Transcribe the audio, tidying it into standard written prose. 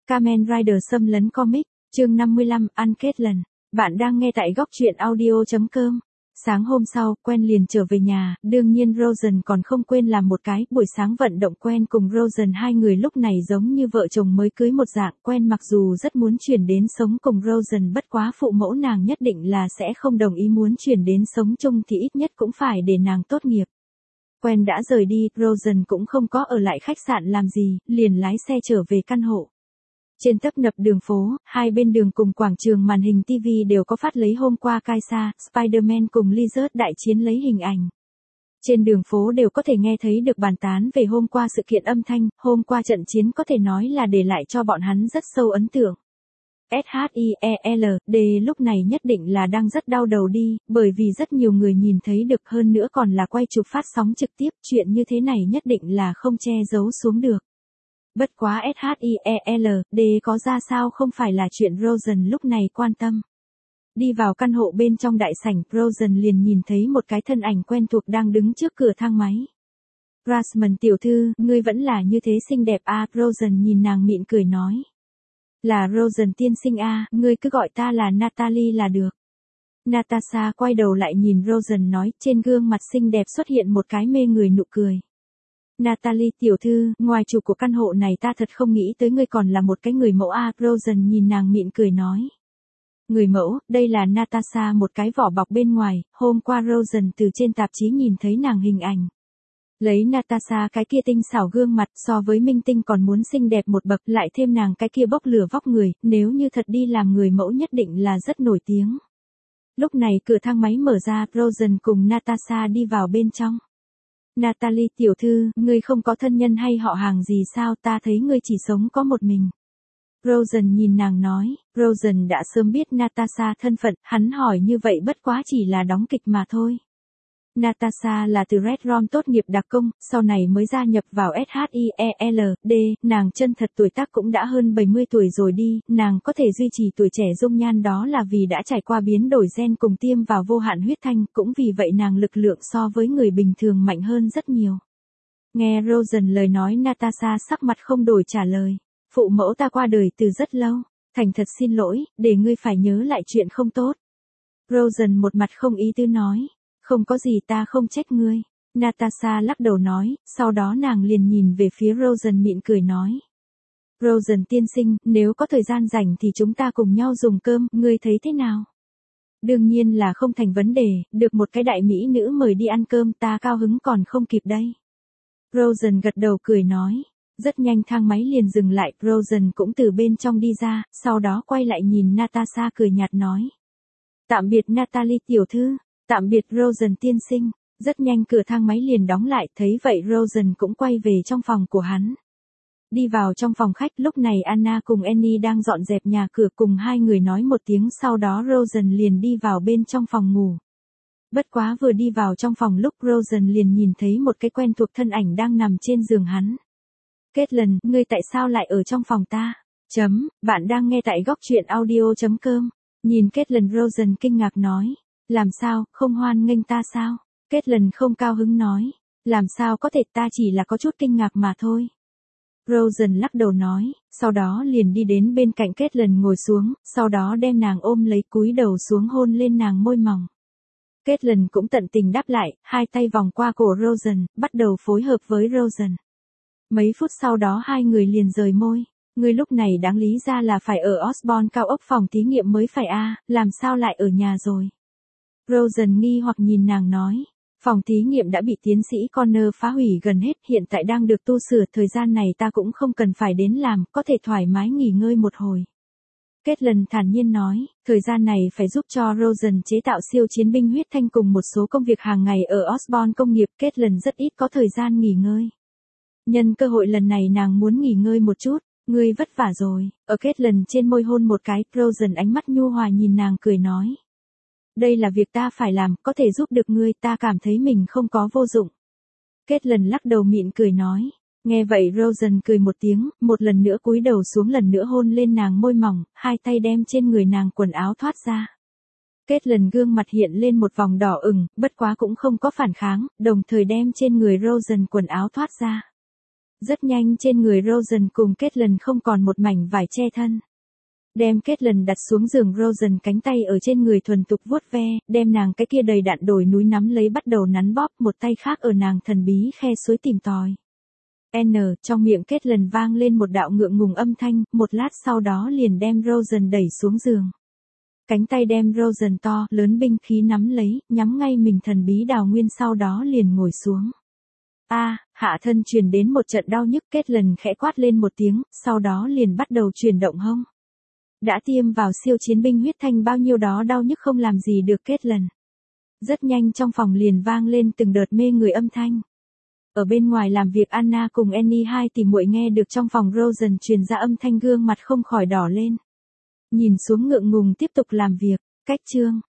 Kamen Rider xâm lấn comic, chương 55, ăn kết lần. Bạn đang nghe tại góc truyện audio.com. Sáng hôm sau, Quen liền trở về nhà, đương nhiên Rosen còn không quên làm một cái, buổi sáng vận động. Quen cùng Rosen hai người lúc này giống như vợ chồng mới cưới một dạng. Quen mặc dù rất muốn chuyển đến sống cùng Rosen, bất quá phụ mẫu nàng nhất định là sẽ không đồng ý, muốn chuyển đến sống chung thì ít nhất cũng phải để nàng tốt nghiệp. Quen đã rời đi, Rosen cũng không có ở lại khách sạn làm gì, liền lái xe trở về căn hộ. Trên tấp nập đường phố, hai bên đường cùng quảng trường màn hình TV đều có phát lấy hôm qua Kaisa, Spider-Man cùng Lizard đại chiến lấy hình ảnh. Trên đường phố đều có thể nghe thấy được bàn tán về hôm qua sự kiện âm thanh, hôm qua trận chiến có thể nói là để lại cho bọn hắn rất sâu ấn tượng. SHIELD lúc này nhất định là đang rất đau đầu đi, bởi vì rất nhiều người nhìn thấy được, hơn nữa còn là quay chụp phát sóng trực tiếp, chuyện như thế này nhất định là không che giấu xuống được. Bất quá SHIELD có ra sao không phải là chuyện Rosen lúc này quan tâm. Đi vào căn hộ bên trong đại sảnh, Rosen liền nhìn thấy một cái thân ảnh quen thuộc đang đứng trước cửa thang máy. Rasmus tiểu thư, ngươi vẫn là như thế xinh đẹp à, Rosen nhìn nàng mỉm cười nói. Là Rosen tiên sinh à, ngươi cứ gọi ta là Natalie là được. Natasha quay đầu lại nhìn Rosen nói, trên gương mặt xinh đẹp xuất hiện một cái mê người nụ cười. Natalie tiểu thư, ngoài chủ của căn hộ này ta thật không nghĩ tới ngươi còn là một cái người mẫu à, Rosen nhìn nàng mỉm cười nói. Người mẫu, đây là Natasha một cái vỏ bọc bên ngoài, hôm qua Rosen từ trên tạp chí nhìn thấy nàng hình ảnh. Lấy Natasha cái kia tinh xảo gương mặt so với minh tinh còn muốn xinh đẹp một bậc, lại thêm nàng cái kia bốc lửa vóc người, nếu như thật đi làm người mẫu nhất định là rất nổi tiếng. Lúc này cửa thang máy mở ra, Rosen cùng Natasha đi vào bên trong. Natalie tiểu thư, ngươi không có thân nhân hay họ hàng gì sao, ta thấy ngươi chỉ sống có một mình. Rosen nhìn nàng nói, Rosen đã sớm biết Natasha thân phận, hắn hỏi như vậy bất quá chỉ là đóng kịch mà thôi. Natasha là từ Red Room tốt nghiệp đặc công, sau này mới gia nhập vào SHIELD, nàng chân thật tuổi tác cũng đã hơn 70 tuổi rồi đi, nàng có thể duy trì tuổi trẻ dung nhan đó là vì đã trải qua biến đổi gen cùng tiêm vào vô hạn huyết thanh, cũng vì vậy nàng lực lượng so với người bình thường mạnh hơn rất nhiều. Nghe Rosen lời nói, Natasha sắc mặt không đổi trả lời, phụ mẫu ta qua đời từ rất lâu, thành thật xin lỗi, để ngươi phải nhớ lại chuyện không tốt. Rosen một mặt không ý tứ nói. Không có gì, ta không trách ngươi. Natasha lắc đầu nói, sau đó nàng liền nhìn về phía Rosen mỉm cười nói. Rosen tiên sinh, nếu có thời gian rảnh thì chúng ta cùng nhau dùng cơm, ngươi thấy thế nào? Đương nhiên là không thành vấn đề, được một cái đại mỹ nữ mời đi ăn cơm ta cao hứng còn không kịp đây. Rosen gật đầu cười nói. Rất nhanh thang máy liền dừng lại, Rosen cũng từ bên trong đi ra, sau đó quay lại nhìn Natasha cười nhạt nói. Tạm biệt Natalie tiểu thư. Tạm biệt Rosen tiên sinh, rất nhanh cửa thang máy liền đóng lại, thấy vậy Rosen cũng quay về trong phòng của hắn. Đi vào trong phòng khách, lúc này Anna cùng Annie đang dọn dẹp nhà cửa, cùng hai người nói một tiếng, sau đó Rosen liền đi vào bên trong phòng ngủ. Bất quá vừa đi vào trong phòng lúc Rosen liền nhìn thấy một cái quen thuộc thân ảnh đang nằm trên giường hắn. Caitlin, ngươi tại sao lại ở trong phòng ta? Bạn đang nghe tại góc truyện audio.com. Nhìn Caitlin, Rosen kinh ngạc nói. Làm sao, không hoan nghênh ta sao? Caitlin không cao hứng nói. Làm sao có thể, ta chỉ là có chút kinh ngạc mà thôi. Rosen lắc đầu nói, sau đó liền đi đến bên cạnh Caitlin ngồi xuống, sau đó đem nàng ôm lấy cúi đầu xuống hôn lên nàng môi mỏng. Caitlin cũng tận tình đáp lại, hai tay vòng qua cổ Rosen, bắt đầu phối hợp với Rosen. Mấy phút sau đó hai người liền rời môi. Ngươi lúc này đáng lý ra là phải ở Osborn cao ốc phòng thí nghiệm mới phải a, làm sao lại ở nhà rồi? Rosen nghi hoặc nhìn nàng nói, phòng thí nghiệm đã bị tiến sĩ Connor phá hủy gần hết, hiện tại đang được tu sửa, thời gian này ta cũng không cần phải đến làm, có thể thoải mái nghỉ ngơi một hồi. Caitlin thản nhiên nói, thời gian này phải giúp cho Rosen chế tạo siêu chiến binh huyết thanh cùng một số công việc hàng ngày ở Osborn công nghiệp, Caitlin rất ít có thời gian nghỉ ngơi. Nhân cơ hội lần này nàng muốn nghỉ ngơi một chút, ngươi vất vả rồi, ở Caitlin trên môi hôn một cái, Rosen ánh mắt nhu hòa nhìn nàng cười nói. Đây là việc ta phải làm, có thể giúp được ngươi, ta cảm thấy mình không có vô dụng. Caitlin lắc đầu mỉm cười nói. Nghe vậy Rosen cười một tiếng, một lần nữa cúi đầu xuống, lần nữa hôn lên nàng môi mỏng, hai tay đem trên người nàng quần áo thoát ra. Caitlin gương mặt hiện lên một vòng đỏ ửng, bất quá cũng không có phản kháng, đồng thời đem trên người Rosen quần áo thoát ra. Rất nhanh trên người Rosen cùng Caitlyn không còn một mảnh vải che thân. Đem Caitlyn đặt xuống giường, Rosen cánh tay ở trên người thuần tục vuốt ve, đem nàng cái kia đầy đặn đồi núi nắm lấy bắt đầu nắn bóp, một tay khác ở nàng thần bí khe suối tìm tòi. Trong miệng Caitlyn vang lên một đạo ngượng ngùng âm thanh, một lát sau đó liền đem Rosen đẩy xuống giường. Cánh tay đem Rosen to, lớn binh khí nắm lấy, nhắm ngay mình thần bí đào nguyên, sau đó liền ngồi xuống. Hạ thân truyền đến một trận đau nhức, Caitlyn khẽ quát lên một tiếng, sau đó liền bắt đầu chuyển động hông. Đã tiêm vào siêu chiến binh huyết thanh, bao nhiêu đó đau nhức không làm gì được Caitlyn. Rất nhanh trong phòng liền vang lên từng đợt mê người âm thanh. Ở bên ngoài làm việc Anna cùng Annie hai tỷ muội nghe được trong phòng Rosen truyền ra âm thanh, gương mặt không khỏi đỏ lên. Nhìn xuống ngượng ngùng tiếp tục làm việc. Cách chương